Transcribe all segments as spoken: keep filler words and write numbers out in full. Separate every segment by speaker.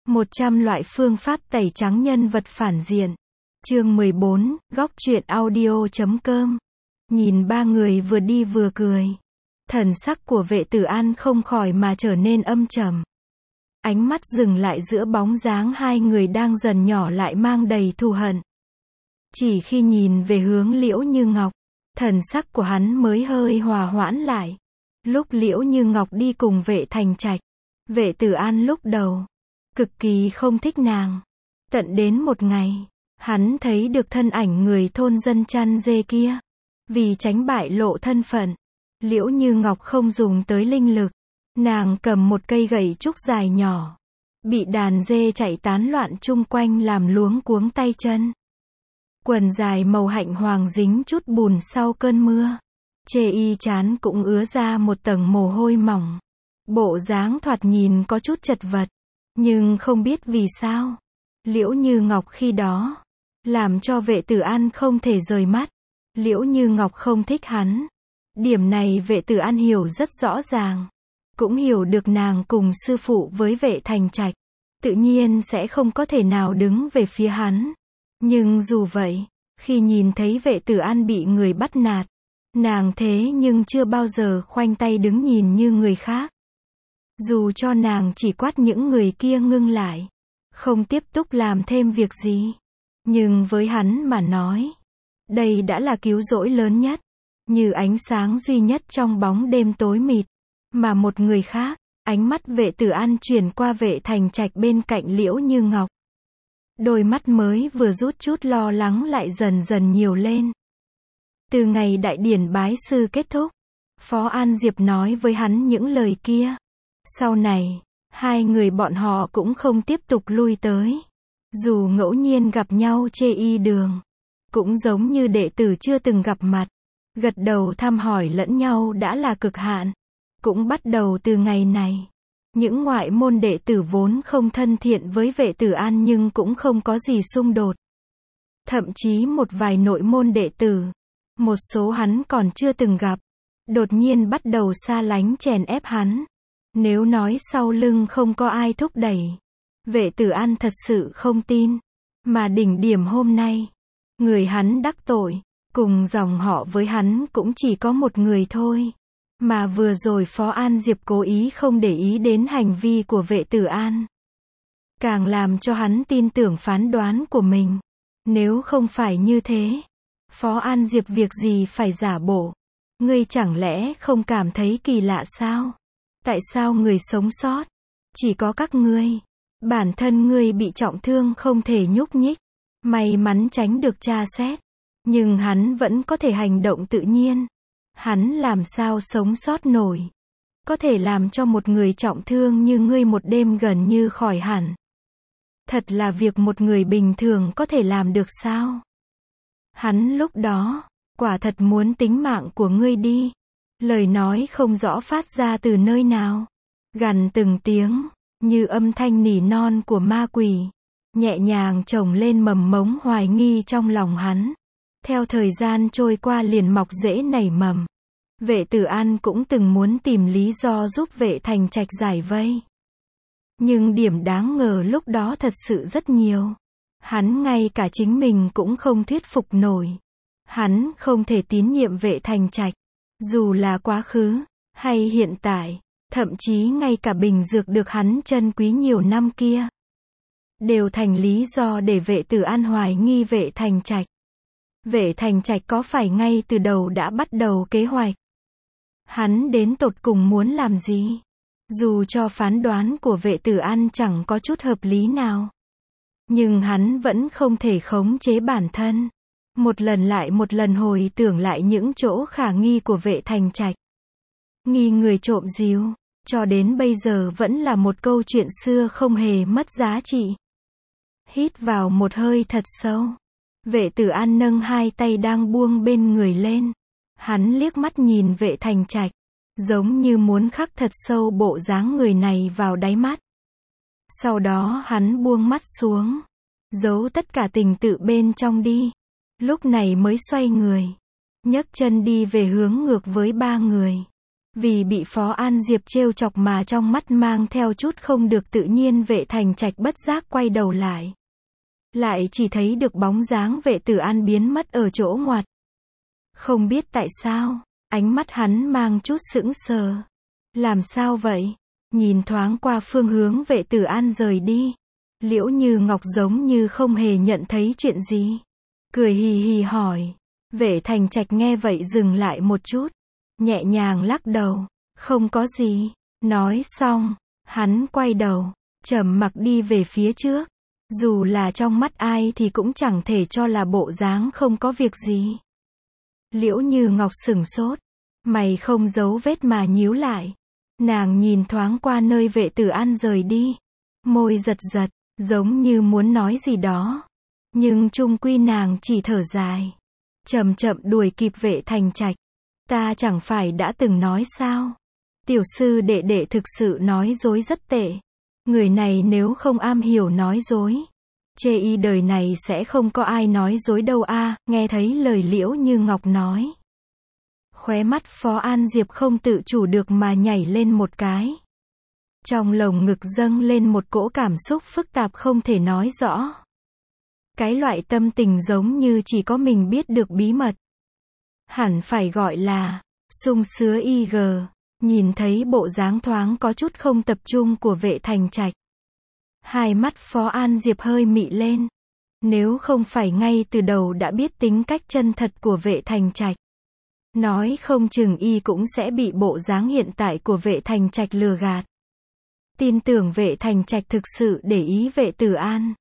Speaker 1: một trăm loại phương pháp tẩy trắng nhân vật phản diện. Chương mười bốn, góc truyện audio chấm com. Nhìn ba người vừa đi vừa cười. Thần sắc của Vệ Tử An không khỏi mà trở nên âm trầm. Ánh mắt dừng lại giữa bóng dáng hai người đang dần nhỏ lại mang đầy thù hận. Chỉ khi nhìn về hướng Liễu Như Ngọc, thần sắc của hắn mới hơi hòa hoãn lại. Lúc Liễu Như Ngọc đi cùng Vệ Thành Trạch, Vệ Tử An lúc đầu cực kỳ không thích nàng. Tận đến một ngày, hắn thấy được thân ảnh người thôn dân chăn dê kia. Vì tránh bại lộ thân phận, Liễu Như Ngọc không dùng tới linh lực. Nàng cầm một cây gậy trúc dài nhỏ. Bị đàn dê chạy tán loạn chung quanh làm luống cuống tay chân. Quần dài màu hạnh hoàng dính chút bùn sau cơn mưa. Chê y chán cũng ứa ra một tầng mồ hôi mỏng. Bộ dáng thoạt nhìn có chút chật vật. Nhưng không biết vì sao, Liễu Như Ngọc khi đó làm cho Vệ Tử An không thể rời mắt. Liễu Như Ngọc không thích hắn. Điểm này Vệ Tử An hiểu rất rõ ràng. Cũng hiểu được nàng cùng sư phụ với Vệ Thành Trạch, tự nhiên sẽ không có thể nào đứng về phía hắn. Nhưng dù vậy, khi nhìn thấy Vệ Tử An bị người bắt nạt, nàng thế nhưng chưa bao giờ khoanh tay đứng nhìn như người khác. Dù cho nàng chỉ quát những người kia ngưng lại, không tiếp tục làm thêm việc gì. Nhưng với hắn mà nói, đây đã là cứu rỗi lớn nhất, như ánh sáng duy nhất trong bóng đêm tối mịt. Mà một người khác, ánh mắt Vệ Tử An chuyển qua Vệ Thành Trạch bên cạnh Liễu Như Ngọc. Đôi mắt mới vừa rút chút lo lắng lại dần dần nhiều lên. Từ ngày đại điển bái sư kết thúc, Phó An Diệp nói với hắn những lời kia. Sau này, hai người bọn họ cũng không tiếp tục lui tới. Dù ngẫu nhiên gặp nhau chê y đường, cũng giống như đệ tử chưa từng gặp mặt. Gật đầu thăm hỏi lẫn nhau đã là cực hạn. Cũng bắt đầu từ ngày này, những ngoại môn đệ tử vốn không thân thiện với Vệ Tử An nhưng cũng không có gì xung đột. Thậm chí một vài nội môn đệ tử, một số hắn còn chưa từng gặp, đột nhiên bắt đầu xa lánh chèn ép hắn. Nếu nói sau lưng không có ai thúc đẩy, Vệ Tử An thật sự không tin. Mà đỉnh điểm hôm nay, người hắn đắc tội, cùng dòng họ với hắn cũng chỉ có một người thôi. Mà vừa rồi Phó An Diệp cố ý không để ý đến hành vi của Vệ Tử An. Càng làm cho hắn tin tưởng phán đoán của mình. Nếu không phải như thế, Phó An Diệp việc gì phải giả bộ. Ngươi chẳng lẽ không cảm thấy kỳ lạ sao? Tại sao người sống sót chỉ có các ngươi? Bản thân ngươi bị trọng thương không thể nhúc nhích, may mắn tránh được tra xét. Nhưng hắn vẫn có thể hành động tự nhiên. Hắn làm sao sống sót nổi? Có thể làm cho một người trọng thương như ngươi một đêm gần như khỏi hẳn. Thật là việc một người bình thường có thể làm được sao? Hắn lúc đó, quả thật muốn tính mạng của ngươi đi. Lời nói không rõ phát ra từ nơi nào. Gằn từng tiếng, như âm thanh nỉ non của ma quỷ. Nhẹ nhàng chồng lên mầm mống hoài nghi trong lòng hắn. Theo thời gian trôi qua liền mọc rễ nảy mầm. Vệ Tử An cũng từng muốn tìm lý do giúp Vệ Thành Trạch giải vây. Nhưng điểm đáng ngờ lúc đó thật sự rất nhiều. Hắn ngay cả chính mình cũng không thuyết phục nổi. Hắn không thể tín nhiệm Vệ Thành Trạch. Dù là quá khứ, hay hiện tại, thậm chí ngay cả bình dược được hắn trân quý nhiều năm kia. Đều thành lý do để Vệ Tử An hoài nghi Vệ Thành Trạch. Vệ Thành Trạch có phải ngay từ đầu đã bắt đầu kế hoạch? Hắn đến tột cùng muốn làm gì? Dù cho phán đoán của Vệ Tử An chẳng có chút hợp lý nào, nhưng hắn vẫn không thể khống chế bản thân. Một lần lại một lần hồi tưởng lại những chỗ khả nghi của Vệ Thành Trạch. Nghi người trộm díu, cho đến bây giờ vẫn là một câu chuyện xưa không hề mất giá trị. Hít vào một hơi thật sâu. Vệ Tử An nâng hai tay đang buông bên người lên. Hắn liếc mắt nhìn Vệ Thành Trạch, giống như muốn khắc thật sâu bộ dáng người này vào đáy mắt. Sau đó hắn buông mắt xuống, giấu tất cả tình tự bên trong đi. Lúc này mới xoay người, nhấc chân đi về hướng ngược với ba người. Vì bị Phó An Diệp trêu chọc mà trong mắt mang theo chút không được tự nhiên, Vệ Thành Trạch bất giác quay đầu lại. Lại chỉ thấy được bóng dáng Vệ Tử An biến mất ở chỗ ngoặt. Không biết tại sao, ánh mắt hắn mang chút sững sờ. Làm sao vậy? Nhìn thoáng qua phương hướng Vệ Tử An rời đi. Liễu Như Ngọc giống như không hề nhận thấy chuyện gì. Cười hì hì hỏi. Vệ Thành Trạch nghe vậy dừng lại một chút. Nhẹ nhàng lắc đầu. Không có gì. Nói xong, hắn quay đầu, trầm mặc đi về phía trước. Dù là trong mắt ai thì cũng chẳng thể cho là bộ dáng không có việc gì. Liễu Như Ngọc sửng sốt. Mày không giấu vết mà nhíu lại. Nàng nhìn thoáng qua nơi Vệ Tử An rời đi. Môi giật giật, giống như muốn nói gì đó. Nhưng chung quy nàng chỉ thở dài. Chậm chậm đuổi kịp Vệ Thành Trạch. Ta chẳng phải đã từng nói sao? Tiểu sư đệ đệ thực sự nói dối rất tệ. Người này nếu không am hiểu nói dối, chê y đời này sẽ không có ai nói dối đâu a. Nghe thấy lời Liễu Như Ngọc nói, khóe mắt Phó An Diệp không tự chủ được mà nhảy lên một cái. Trong lồng ngực dâng lên một cỗ cảm xúc phức tạp không thể nói rõ. Cái loại tâm tình giống như chỉ có mình biết được bí mật. Hẳn phải gọi là sung sướng y gờ. Nhìn thấy bộ dáng thoáng có chút không tập trung của Vệ Thành Trạch, hai mắt Phó An Diệp hơi mị lên. Nếu không phải ngay từ đầu đã biết tính cách chân thật của Vệ Thành Trạch, nói không chừng y cũng sẽ bị bộ dáng hiện tại của Vệ Thành Trạch lừa gạt. Tin tưởng Vệ Thành Trạch thực sự để ý Vệ Tử An.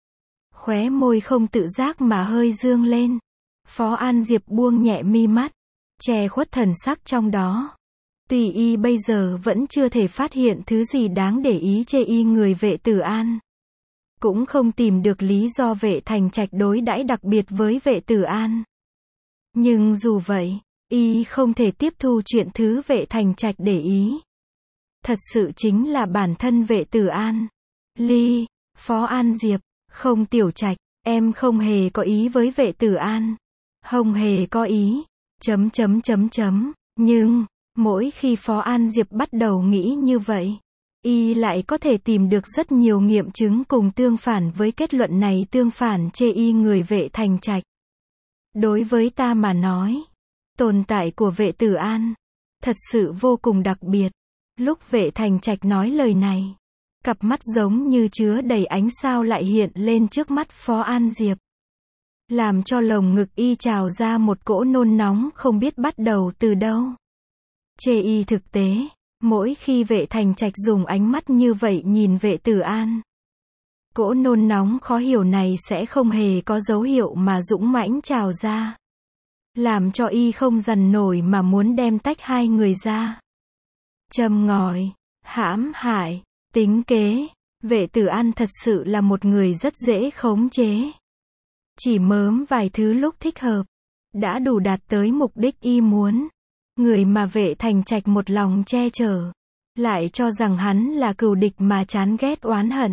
Speaker 1: Khóe môi không tự giác mà hơi dương lên. Phó An Diệp buông nhẹ mi mắt, che khuất thần sắc trong đó. Tuy y bây giờ vẫn chưa thể phát hiện thứ gì đáng để ý chê y người Vệ Tử An, cũng không tìm được lý do Vệ Thành Trạch đối đãi đặc biệt với Vệ Tử An. Nhưng dù vậy, y không thể tiếp thu chuyện thứ Vệ Thành Trạch để ý. Thật sự chính là bản thân Vệ Tử An. Ly, Phó An Diệp, không Tiểu Trạch, em không hề có ý với Vệ Tử An. Không hề có ý. Chấm chấm chấm chấm. Nhưng, mỗi khi Phó An Diệp bắt đầu nghĩ như vậy, y lại có thể tìm được rất nhiều nghiệm chứng cùng tương phản với kết luận này, tương phản chê y người Vệ Thành Trạch. Đối với ta mà nói, tồn tại của Vệ Tử An thật sự vô cùng đặc biệt. Lúc Vệ Thành Trạch nói lời này, cặp mắt giống như chứa đầy ánh sao lại hiện lên trước mắt Phó An Diệp, làm cho lồng ngực y trào ra một cỗ nôn nóng không biết bắt đầu từ đâu. Chê y thực tế, mỗi khi Vệ Thành Trạch dùng ánh mắt như vậy nhìn Vệ Tử An, cỗ nôn nóng khó hiểu này sẽ không hề có dấu hiệu mà dũng mãnh trào ra, làm cho y không dằn nổi mà muốn đem tách hai người ra. Châm ngòi, hãm hại, tính kế, Vệ Tử An thật sự là một người rất dễ khống chế. Chỉ mớm vài thứ lúc thích hợp, đã đủ đạt tới mục đích y muốn. Người mà Vệ Thành Trạch một lòng che chở, lại cho rằng hắn là cừu địch mà chán ghét oán hận.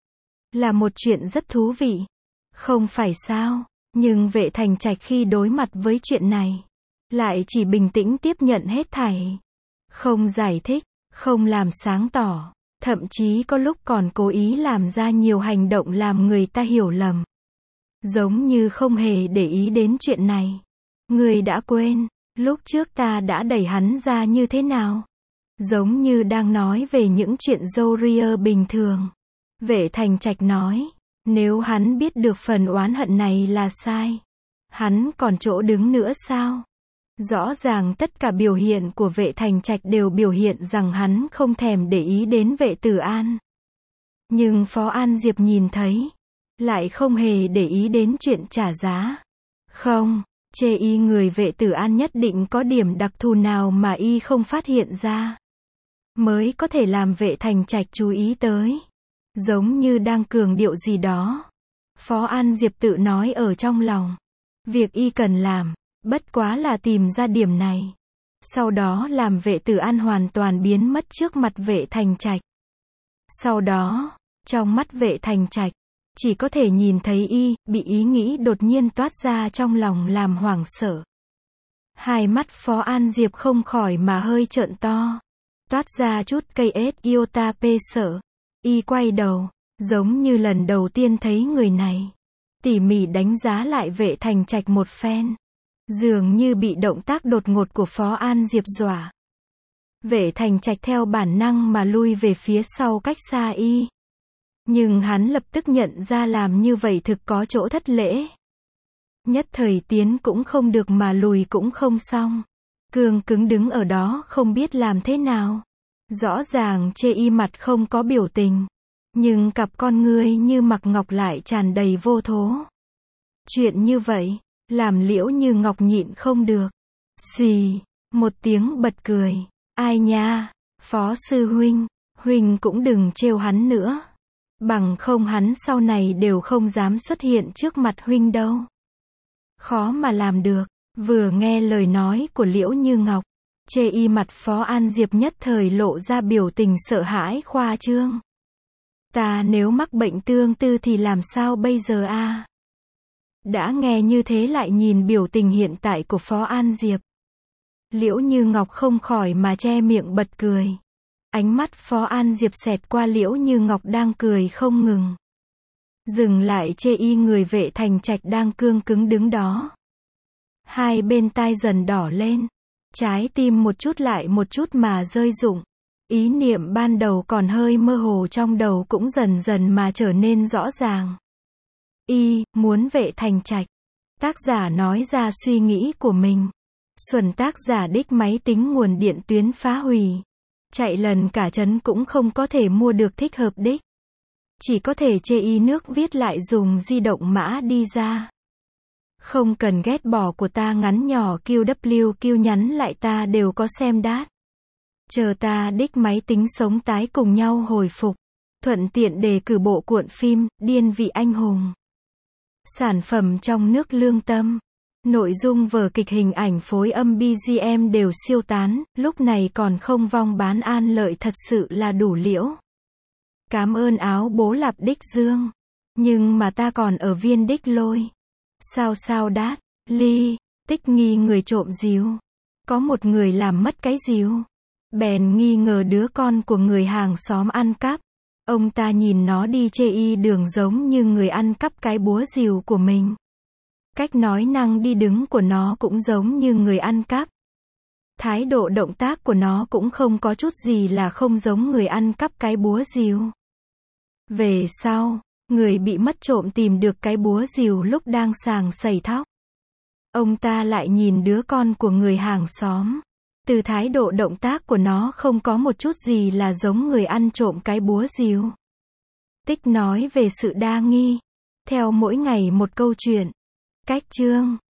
Speaker 1: Là một chuyện rất thú vị. Không phải sao? Nhưng Vệ Thành Trạch khi đối mặt với chuyện này, lại chỉ bình tĩnh tiếp nhận hết thảy. Không giải thích, không làm sáng tỏ, thậm chí có lúc còn cố ý làm ra nhiều hành động làm người ta hiểu lầm. Giống như không hề để ý đến chuyện này. Người đã quên, lúc trước ta đã đẩy hắn ra như thế nào? Giống như đang nói về những chuyện râu ria bình thường. Vệ Thành Trạch nói, nếu hắn biết được phần oán hận này là sai, hắn còn chỗ đứng nữa sao? Rõ ràng tất cả biểu hiện của Vệ Thành Trạch đều biểu hiện rằng hắn không thèm để ý đến Vệ Tử An. Nhưng Phó An Diệp nhìn thấy, lại không hề để ý đến chuyện trả giá. Không, chê y người Vệ Tử An nhất định có điểm đặc thù nào mà y không phát hiện ra, mới có thể làm Vệ Thành Trạch chú ý tới. Giống như đang cường điệu gì đó. Phó An Diệp tự nói ở trong lòng. Việc y cần làm, bất quá là tìm ra điểm này. Sau đó làm Vệ Tử An hoàn toàn biến mất trước mặt Vệ Thành Trạch. Sau đó, trong mắt Vệ Thành Trạch, chỉ có thể nhìn thấy y, bị ý nghĩ đột nhiên toát ra trong lòng làm hoảng sợ. Hai mắt Phó An Diệp không khỏi mà hơi trợn to. Toát ra chút cây ết iota pê sợ. Y quay đầu, giống như lần đầu tiên thấy người này. Tỉ mỉ đánh giá lại Vệ Thành Trạch một phen. Dường như bị động tác đột ngột của Phó An Diệp dọa. Vệ Thành Trạch theo bản năng mà lui về phía sau cách xa y. Nhưng hắn lập tức nhận ra làm như vậy thực có chỗ thất lễ. Nhất thời tiến cũng không được mà lùi cũng không xong. Cương cứng đứng ở đó không biết làm thế nào. Rõ ràng chê y mặt không có biểu tình. Nhưng cặp con ngươi như mặc ngọc lại tràn đầy vô thố. Chuyện như vậy, làm Liễu Như Ngọc nhịn không được. Xì, một tiếng bật cười. Ai nha, Phó sư huynh, huynh cũng đừng trêu hắn nữa. Bằng không hắn sau này đều không dám xuất hiện trước mặt huynh đâu. Khó mà làm được. Vừa nghe lời nói của Liễu Như Ngọc, chê y mặt Phó An Diệp nhất thời lộ ra biểu tình sợ hãi khoa trương. Ta nếu mắc bệnh tương tư thì làm sao bây giờ a? Đã nghe như thế lại nhìn biểu tình hiện tại của Phó An Diệp. Liễu Như Ngọc không khỏi mà che miệng bật cười. Ánh mắt Phó An Diệp xẹt qua Liễu Như Ngọc đang cười không ngừng. Dừng lại chê y người Vệ Thành Trạch đang cương cứng đứng đó. Hai bên tai dần đỏ lên. Trái tim một chút lại một chút mà rơi rụng. Ý niệm ban đầu còn hơi mơ hồ trong đầu cũng dần dần mà trở nên rõ ràng. Y, muốn Vệ Thành Trạch. Tác giả nói ra suy nghĩ của mình. Xuân tác giả đích máy tính nguồn điện tuyến phá hủy. Chạy lần cả trấn cũng không có thể mua được thích hợp đích. Chỉ có thể chê y nước viết lại dùng di động mã đi ra. Không cần ghét bỏ của ta ngắn nhỏ quy vê kép nhắn lại ta đều có xem đát. Chờ ta đích máy tính sống tái cùng nhau hồi phục. Thuận tiện đề cử bộ cuộn phim, Điên vị anh hùng. Sản phẩm trong nước lương tâm. Nội dung vở kịch hình ảnh phối âm bê giê em đều siêu tán, lúc này còn không vong bán an lợi thật sự là đủ liễu. Cám ơn áo bố lạp đích dương. Nhưng mà ta còn ở viên đích lôi. Sao sao đát, ly, tích nghi người trộm díu. Có một người làm mất cái díu. Bèn nghi ngờ đứa con của người hàng xóm ăn cắp. Ông ta nhìn nó đi chê y đường giống như người ăn cắp cái búa rìu của mình. Cách nói năng đi đứng của nó cũng giống như người ăn cắp. Thái độ động tác của nó cũng không có chút gì là không giống người ăn cắp cái búa rìu. Về sau, người bị mất trộm tìm được cái búa rìu lúc đang sàng sẩy thóc. Ông ta lại nhìn đứa con của người hàng xóm. Từ thái độ động tác của nó không có một chút gì là giống người ăn trộm cái búa rìu. Tích nói về sự đa nghi. Theo mỗi ngày một câu chuyện. Cách chương